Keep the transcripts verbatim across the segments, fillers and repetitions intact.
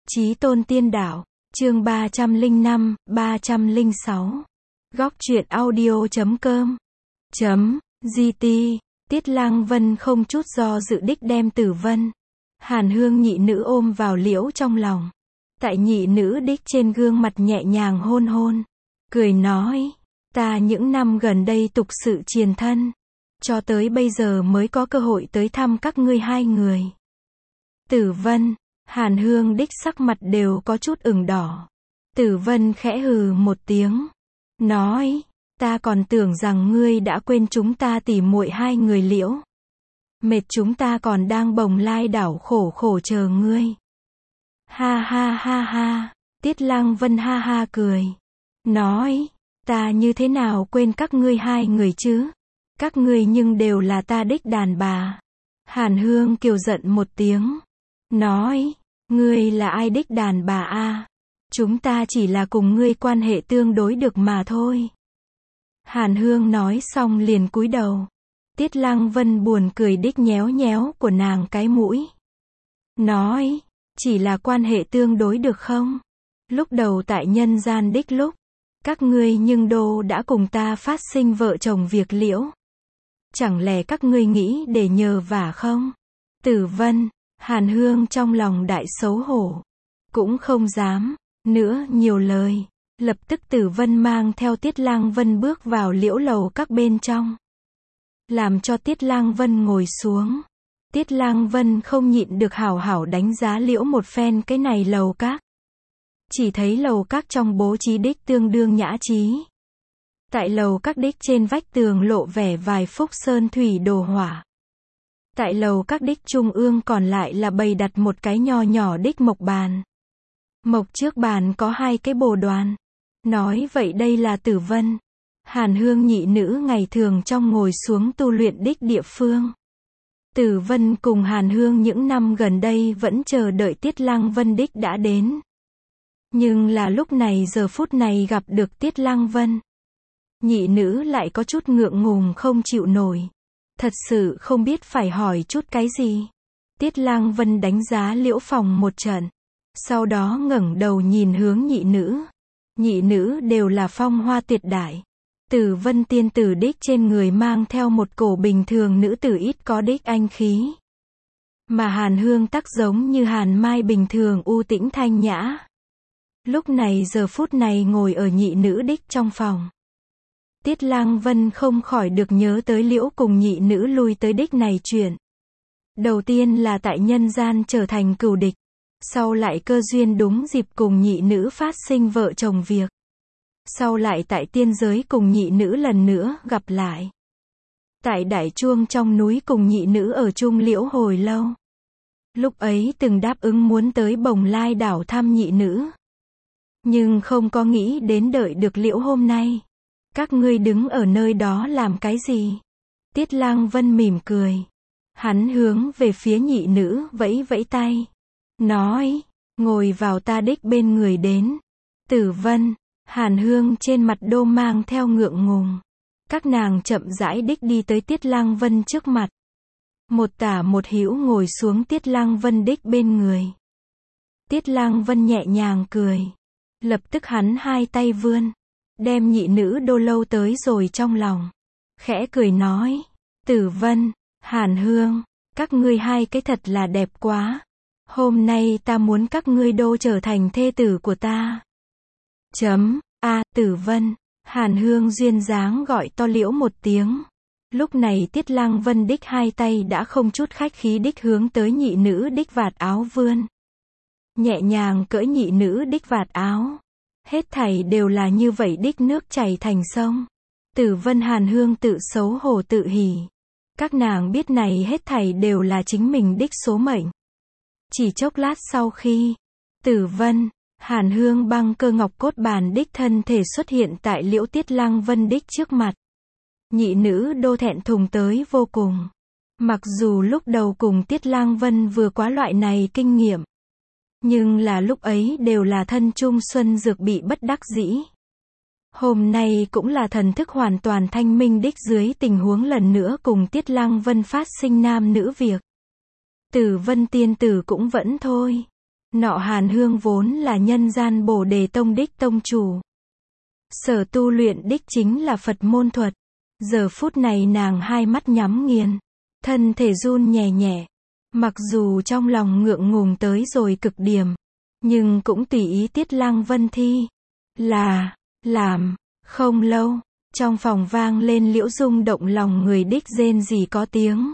Chí tôn tiên đạo, chương ba trăm lẻ năm, ba trăm lẻ sáu. Góc truyện audio chấm com. Chấm, giê tê, Tiết Lang Vân không chút do dự đích đem Tử Vân, Hàn Hương nhị nữ ôm vào liễu trong lòng. Tại nhị nữ đích trên gương mặt nhẹ nhàng hôn hôn. Cười nói, ta những năm gần đây tục sự triền thân. Cho tới bây giờ mới có cơ hội tới thăm các ngươi hai người. Tử Vân, Hàn Hương đích sắc mặt đều có chút ửng đỏ. Tử Vân khẽ hừ một tiếng. Nói, ta còn tưởng rằng ngươi đã quên chúng ta tỉ muội hai người liễu. Mệt chúng ta còn đang bồng lai đảo khổ khổ chờ ngươi. Ha ha ha ha, Tiết Lang Vân ha ha cười. Nói, ta như thế nào quên các ngươi hai người chứ? Các ngươi nhưng đều là ta đích đàn bà. Hàn Hương kiều giận một tiếng. Nói, ngươi là ai đích đàn bà a? Chúng ta chỉ là cùng ngươi quan hệ tương đối được mà thôi. Hàn Hương nói xong liền cúi đầu. Tiết Lang Vân buồn cười đích nhéo nhéo của nàng cái mũi. Nói, chỉ là quan hệ tương đối được không? Lúc đầu tại nhân gian đích lúc, các ngươi nhưng đô đã cùng ta phát sinh vợ chồng việc liễu. Chẳng lẽ các ngươi nghĩ để nhờ vả không? Tử Vân, Hàn Hương trong lòng đại xấu hổ. Cũng không dám nữa nhiều lời. Lập tức Tử Vân mang theo Tiết Lang Vân bước vào liễu lầu các bên trong. Làm cho Tiết Lang Vân ngồi xuống. Tiết Lang Vân không nhịn được hảo hảo đánh giá liễu một phen cái này lầu các. Chỉ thấy lầu các trong bố trí đích tương đương nhã trí. Tại lầu các đích trên vách tường lộ vẻ vài phúc sơn thủy đồ họa. Tại lầu các đích trung ương còn lại là bày đặt một cái nho nhỏ đích mộc bàn. Mộc trước bàn có hai cái bồ đoàn. Nói vậy đây là Tử Vân, Hàn Hương nhị nữ ngày thường trong ngồi xuống tu luyện đích địa phương. Tử Vân cùng Hàn Hương những năm gần đây vẫn chờ đợi Tiết Lang Vân đích đã đến. Nhưng là lúc này giờ phút này gặp được Tiết Lang Vân. Nhị nữ lại có chút ngượng ngùng không chịu nổi. Thật sự không biết phải hỏi chút cái gì. Tiết Lang Vân đánh giá liễu phòng một trận. Sau đó ngẩng đầu nhìn hướng nhị nữ. Nhị nữ đều là phong hoa tuyệt đại. Tử Vân tiên tử đích trên người mang theo một cổ bình thường nữ tử ít có đích anh khí. Mà Hàn Hương tắc giống như Hàn Mai bình thường u tĩnh thanh nhã. Lúc này giờ phút này ngồi ở nhị nữ đích trong phòng. Tiết Lang Vân không khỏi được nhớ tới liễu cùng nhị nữ lui tới đích này chuyện. Đầu tiên là tại nhân gian trở thành cừu địch. Sau lại cơ duyên đúng dịp cùng nhị nữ phát sinh vợ chồng việc. Sau lại tại tiên giới cùng nhị nữ lần nữa gặp lại. Tại đại chuông trong núi cùng nhị nữ ở chung liễu hồi lâu. Lúc ấy từng đáp ứng muốn tới bồng lai đảo thăm nhị nữ. Nhưng không có nghĩ đến đợi được liễu hôm nay. Các ngươi đứng ở nơi đó làm cái gì? Tiết Lang Vân mỉm cười. Hắn hướng về phía nhị nữ vẫy vẫy tay. Nói, ngồi vào ta đích bên người đến. Tử Vân, Hàn Hương trên mặt đô mang theo ngượng ngùng. Các nàng chậm rãi đích đi tới Tiết Lang Vân trước mặt. Một tả một hữu ngồi xuống Tiết Lang Vân đích bên người. Tiết Lang Vân nhẹ nhàng cười. Lập tức hắn hai tay vươn. Đem nhị nữ đô lâu tới rồi trong lòng. Khẽ cười nói. Tử Vân, Hàn Hương, các ngươi hai cái thật là đẹp quá. Hôm nay ta muốn các ngươi đô trở thành thê tử của ta. Chấm, a, Tử Vân, Hàn Hương duyên dáng gọi to liễu một tiếng. Lúc này Tiết Lang Vân đích hai tay đã không chút khách khí đích hướng tới nhị nữ đích vạt áo vươn. Nhẹ nhàng cởi nhị nữ đích vạt áo. Hết thảy đều là như vậy đích nước chảy thành sông. Tử Vân Hàn Hương tự xấu hổ tự hỉ. Các nàng biết này hết thảy đều là chính mình đích số mệnh. Chỉ chốc lát sau khi, Tử Vân, Hàn Hương băng cơ ngọc cốt bàn đích thân thể xuất hiện tại liễu Tiết Lang Vân đích trước mặt. Nhị nữ đô thẹn thùng tới vô cùng. Mặc dù lúc đầu cùng Tiết Lang Vân vừa quá loại này kinh nghiệm. Nhưng là lúc ấy đều là thân chung xuân dược bị bất đắc dĩ. Hôm nay cũng là thần thức hoàn toàn thanh minh đích dưới tình huống lần nữa cùng Tiết Lang Vân phát sinh nam nữ việc. Tử Vân tiên tử cũng vẫn thôi. Nọ Hàn Hương vốn là nhân gian Bồ Đề Tông đích tông chủ. Sở tu luyện đích chính là Phật môn thuật. Giờ phút này nàng hai mắt nhắm nghiền, thân thể run nhẹ nhẹ. Mặc dù trong lòng ngượng ngùng tới rồi cực điểm, nhưng cũng tùy ý Tiết Lăng Vân thi. Là, làm, không lâu, trong phòng vang lên liễu rung động lòng người đích rên rỉ có tiếng.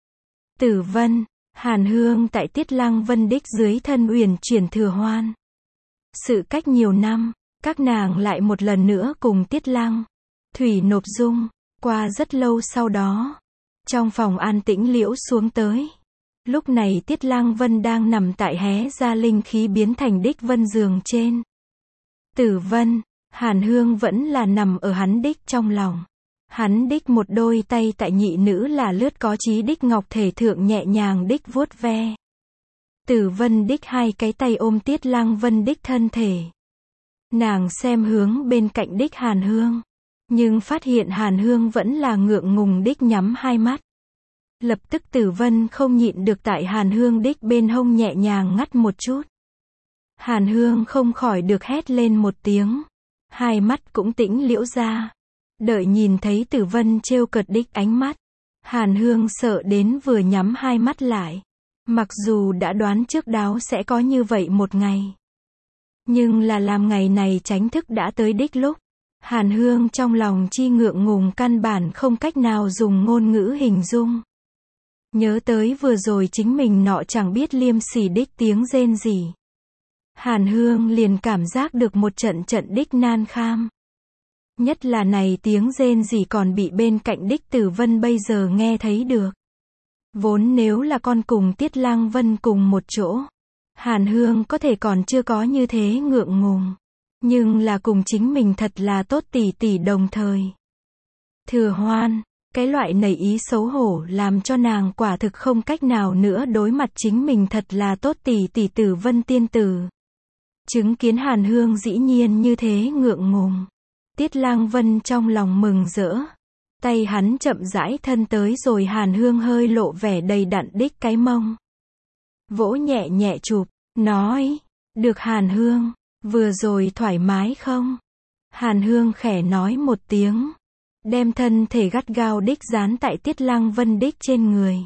Tử Vân, Hàn Hương tại Tiết Lăng Vân đích dưới thân uyển chuyển thừa hoan. Sự cách nhiều năm, các nàng lại một lần nữa cùng Tiết Lăng, Thủy nộp dung, qua rất lâu sau đó. Trong phòng an tĩnh liễu xuống tới. Lúc này Tiết Lăng Vân đang nằm tại hé ra linh khí biến thành đích vân giường trên. Tử Vân, Hàn Hương vẫn là nằm ở hắn đích trong lòng. Hắn đích một đôi tay tại nhị nữ là lướt có trí đích ngọc thể thượng nhẹ nhàng đích vuốt ve. Tử Vân đích hai cái tay ôm Tiết Lăng Vân đích thân thể. Nàng xem hướng bên cạnh đích Hàn Hương, nhưng phát hiện Hàn Hương vẫn là ngượng ngùng đích nhắm hai mắt. Lập tức Tử Vân không nhịn được tại Hàn Hương đích bên hông nhẹ nhàng ngắt một chút. Hàn Hương không khỏi được hét lên một tiếng. Hai mắt cũng tĩnh liễu ra. Đợi nhìn thấy Tử Vân trêu cợt đích ánh mắt, Hàn Hương sợ đến vừa nhắm hai mắt lại. Mặc dù đã đoán trước đó sẽ có như vậy một ngày, nhưng là làm ngày này tránh thức đã tới đích lúc, Hàn Hương trong lòng chi ngượng ngùng căn bản không cách nào dùng ngôn ngữ hình dung. Nhớ tới vừa rồi chính mình nọ chẳng biết liêm sỉ đích tiếng rên rỉ. Hàn Hương liền cảm giác được một trận trận đích nan kham. Nhất là này tiếng rên rỉ còn bị bên cạnh đích Tử Vân bây giờ nghe thấy được. Vốn nếu là con cùng Tiết Lăng Vân cùng một chỗ, Hàn Hương có thể còn chưa có như thế ngượng ngùng. Nhưng là cùng chính mình thật là tốt tỷ tỷ đồng thời. Thừa hoan, cái loại nảy ý xấu hổ làm cho nàng quả thực không cách nào nữa đối mặt chính mình thật là tốt tỷ tỷ Tử Vân tiên tử. Chứng kiến Hàn Hương dĩ nhiên như thế ngượng ngùng. Tiết Lăng Vân trong lòng mừng rỡ. Tay hắn chậm rãi thân tới rồi Hàn Hương hơi lộ vẻ đầy đặn đích cái mông. Vỗ nhẹ nhẹ chụp, nói, được Hàn Hương, vừa rồi thoải mái không? Hàn Hương khẽ nói một tiếng, đem thân thể gắt gao đích dán tại Tiết Lăng Vân đích trên người.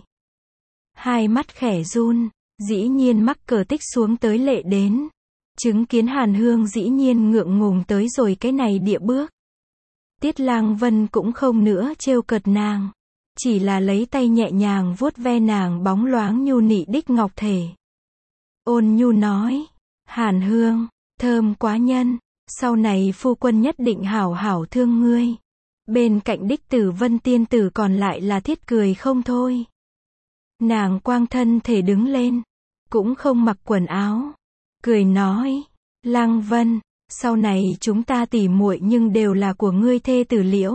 Hai mắt khẽ run, dĩ nhiên mắc cờ tích xuống tới lệ đến. Chứng kiến Hàn Hương dĩ nhiên ngượng ngùng tới rồi cái này địa bước. Tiết Lăng Vân cũng không nữa trêu cợt nàng, chỉ là lấy tay nhẹ nhàng vuốt ve nàng bóng loáng nhu nị đích ngọc thể. Ôn nhu nói, Hàn Hương, thơm quá nhân, sau này phu quân nhất định hảo hảo thương ngươi. Bên cạnh đích Tử Vân tiên tử còn lại là thiết cười không thôi. Nàng quang thân thể đứng lên, cũng không mặc quần áo, cười nói, Lăng Vân, sau này chúng ta tỉ muội nhưng đều là của ngươi thê tử liễu.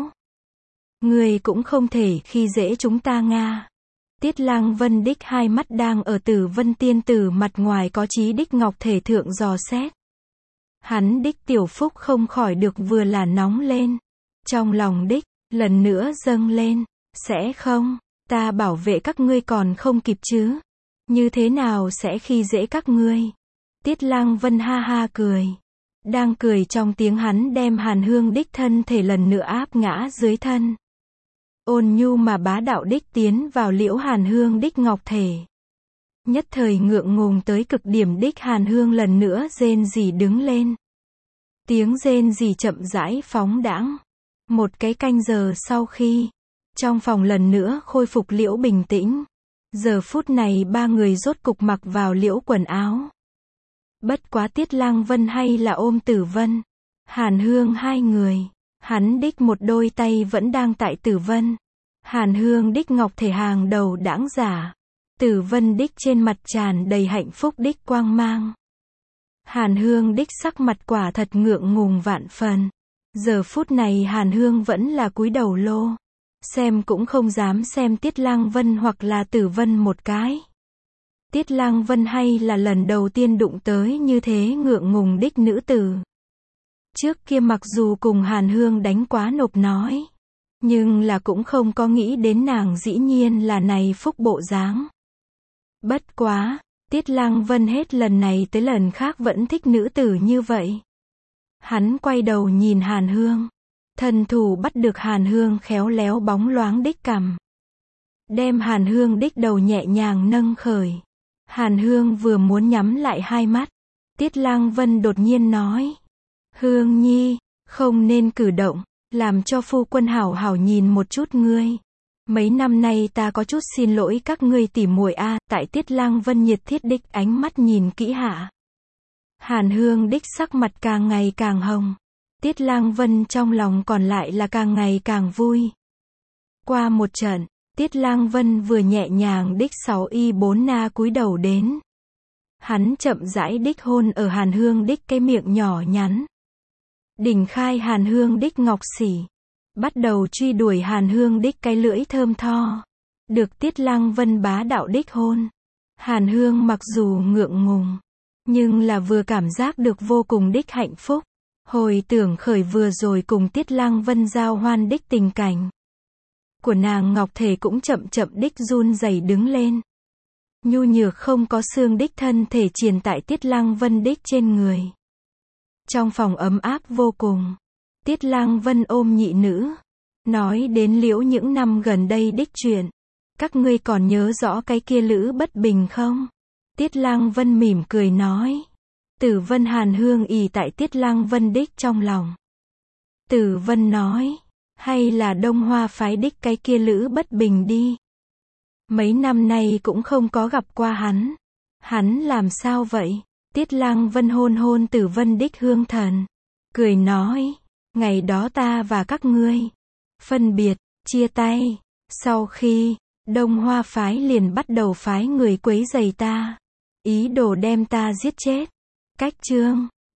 Ngươi cũng không thể khi dễ chúng ta nga. Tiết Lăng Vân đích hai mắt đang ở Tử Vân tiên tử mặt ngoài có trí đích ngọc thể thượng dò xét. Hắn đích tiểu phúc không khỏi được vừa là nóng lên. Trong lòng đích, lần nữa dâng lên, sẽ không, ta bảo vệ các ngươi còn không kịp chứ. Như thế nào sẽ khi dễ các ngươi? Tiết Lăng Vân ha ha cười. Đang cười trong tiếng hắn đem Hàn Hương đích thân thể lần nữa áp ngã dưới thân. Ôn nhu mà bá đạo đích tiến vào liễu Hàn Hương đích ngọc thể. Nhất thời ngượng ngùng tới cực điểm đích Hàn Hương lần nữa rên rỉ đứng lên. Tiếng rên rỉ chậm rãi phóng đãng. Một cái canh giờ sau khi, trong phòng lần nữa khôi phục liễu bình tĩnh. Giờ phút này ba người rốt cục mặc vào liễu quần áo. Bất quá Tiết Lăng Vân hay là ôm Tử Vân, Hàn Hương hai người. Hắn đích một đôi tay vẫn đang tại Tử Vân. Hàn Hương đích ngọc thể hàng đầu đãng giả. Tử Vân đích trên mặt tràn đầy hạnh phúc đích quang mang. Hàn Hương đích sắc mặt quả thật ngượng ngùng vạn phần. Giờ phút này Hàn Hương vẫn là cúi đầu lô. Xem cũng không dám xem Tiết Lăng Vân hoặc là Tử Vân một cái. Tiết Lăng Vân hay là lần đầu tiên đụng tới như thế ngượng ngùng đích nữ tử. Trước kia mặc dù cùng Hàn Hương đánh quá nộp nói, nhưng là cũng không có nghĩ đến nàng dĩ nhiên là này phúc bộ dáng. Bất quá, Tiết Lăng Vân hết lần này tới lần khác vẫn thích nữ tử như vậy. Hắn quay đầu nhìn Hàn Hương. Thần thủ bắt được Hàn Hương khéo léo bóng loáng đích cằm. Đem Hàn Hương đích đầu nhẹ nhàng nâng khởi. Hàn Hương vừa muốn nhắm lại hai mắt. Tiết Lăng Vân đột nhiên nói. Hương nhi, không nên cử động, làm cho phu quân hảo hảo nhìn một chút ngươi. Mấy năm nay ta có chút xin lỗi các ngươi tỉ muội a. Tại Tiết Lăng Vân nhiệt thiết đích ánh mắt nhìn kỹ hạ. Hàn Hương đích sắc mặt càng ngày càng hồng. Tiết Lăng Vân trong lòng còn lại là càng ngày càng vui. Qua một trận, Tiết Lăng Vân vừa nhẹ nhàng đích sáu y bốn na cúi đầu đến. Hắn chậm rãi đích hôn ở Hàn Hương đích cái miệng nhỏ nhắn. Đỉnh khai Hàn Hương đích ngọc xỉ. Bắt đầu truy đuổi Hàn Hương đích cái lưỡi thơm tho. Được Tiết Lăng Vân bá đạo đích hôn. Hàn Hương mặc dù ngượng ngùng, nhưng là vừa cảm giác được vô cùng đích hạnh phúc. Hồi tưởng khởi vừa rồi cùng Tiết Lăng Vân giao hoan đích tình cảnh. Của nàng ngọc thể cũng chậm chậm đích run rẩy đứng lên. Nhu nhược không có xương đích thân thể triền tại Tiết Lăng Vân đích trên người. Trong phòng ấm áp vô cùng. Tiết Lăng Vân ôm nhị nữ. Nói đến liễu những năm gần đây đích chuyện. Các ngươi còn nhớ rõ cái kia Lữ Bất Bình không? Tiết Lăng Vân mỉm cười nói. Tử Vân Hàn Hương ì tại Tiết Lăng Vân đích trong lòng. Tử Vân nói. Hay là Đông Hoa phái đích cái kia Lữ Bất Bình đi. Mấy năm nay cũng không có gặp qua hắn. Hắn làm sao vậy? Tiết Lăng Vân hôn hôn Tử Vân đích hương thần. Cười nói. Ngày đó ta và các ngươi phân biệt, chia tay. Sau khi Đông Hoa phái liền bắt đầu phái người quấy rầy ta. Ý đồ đem ta giết chết. Cách chương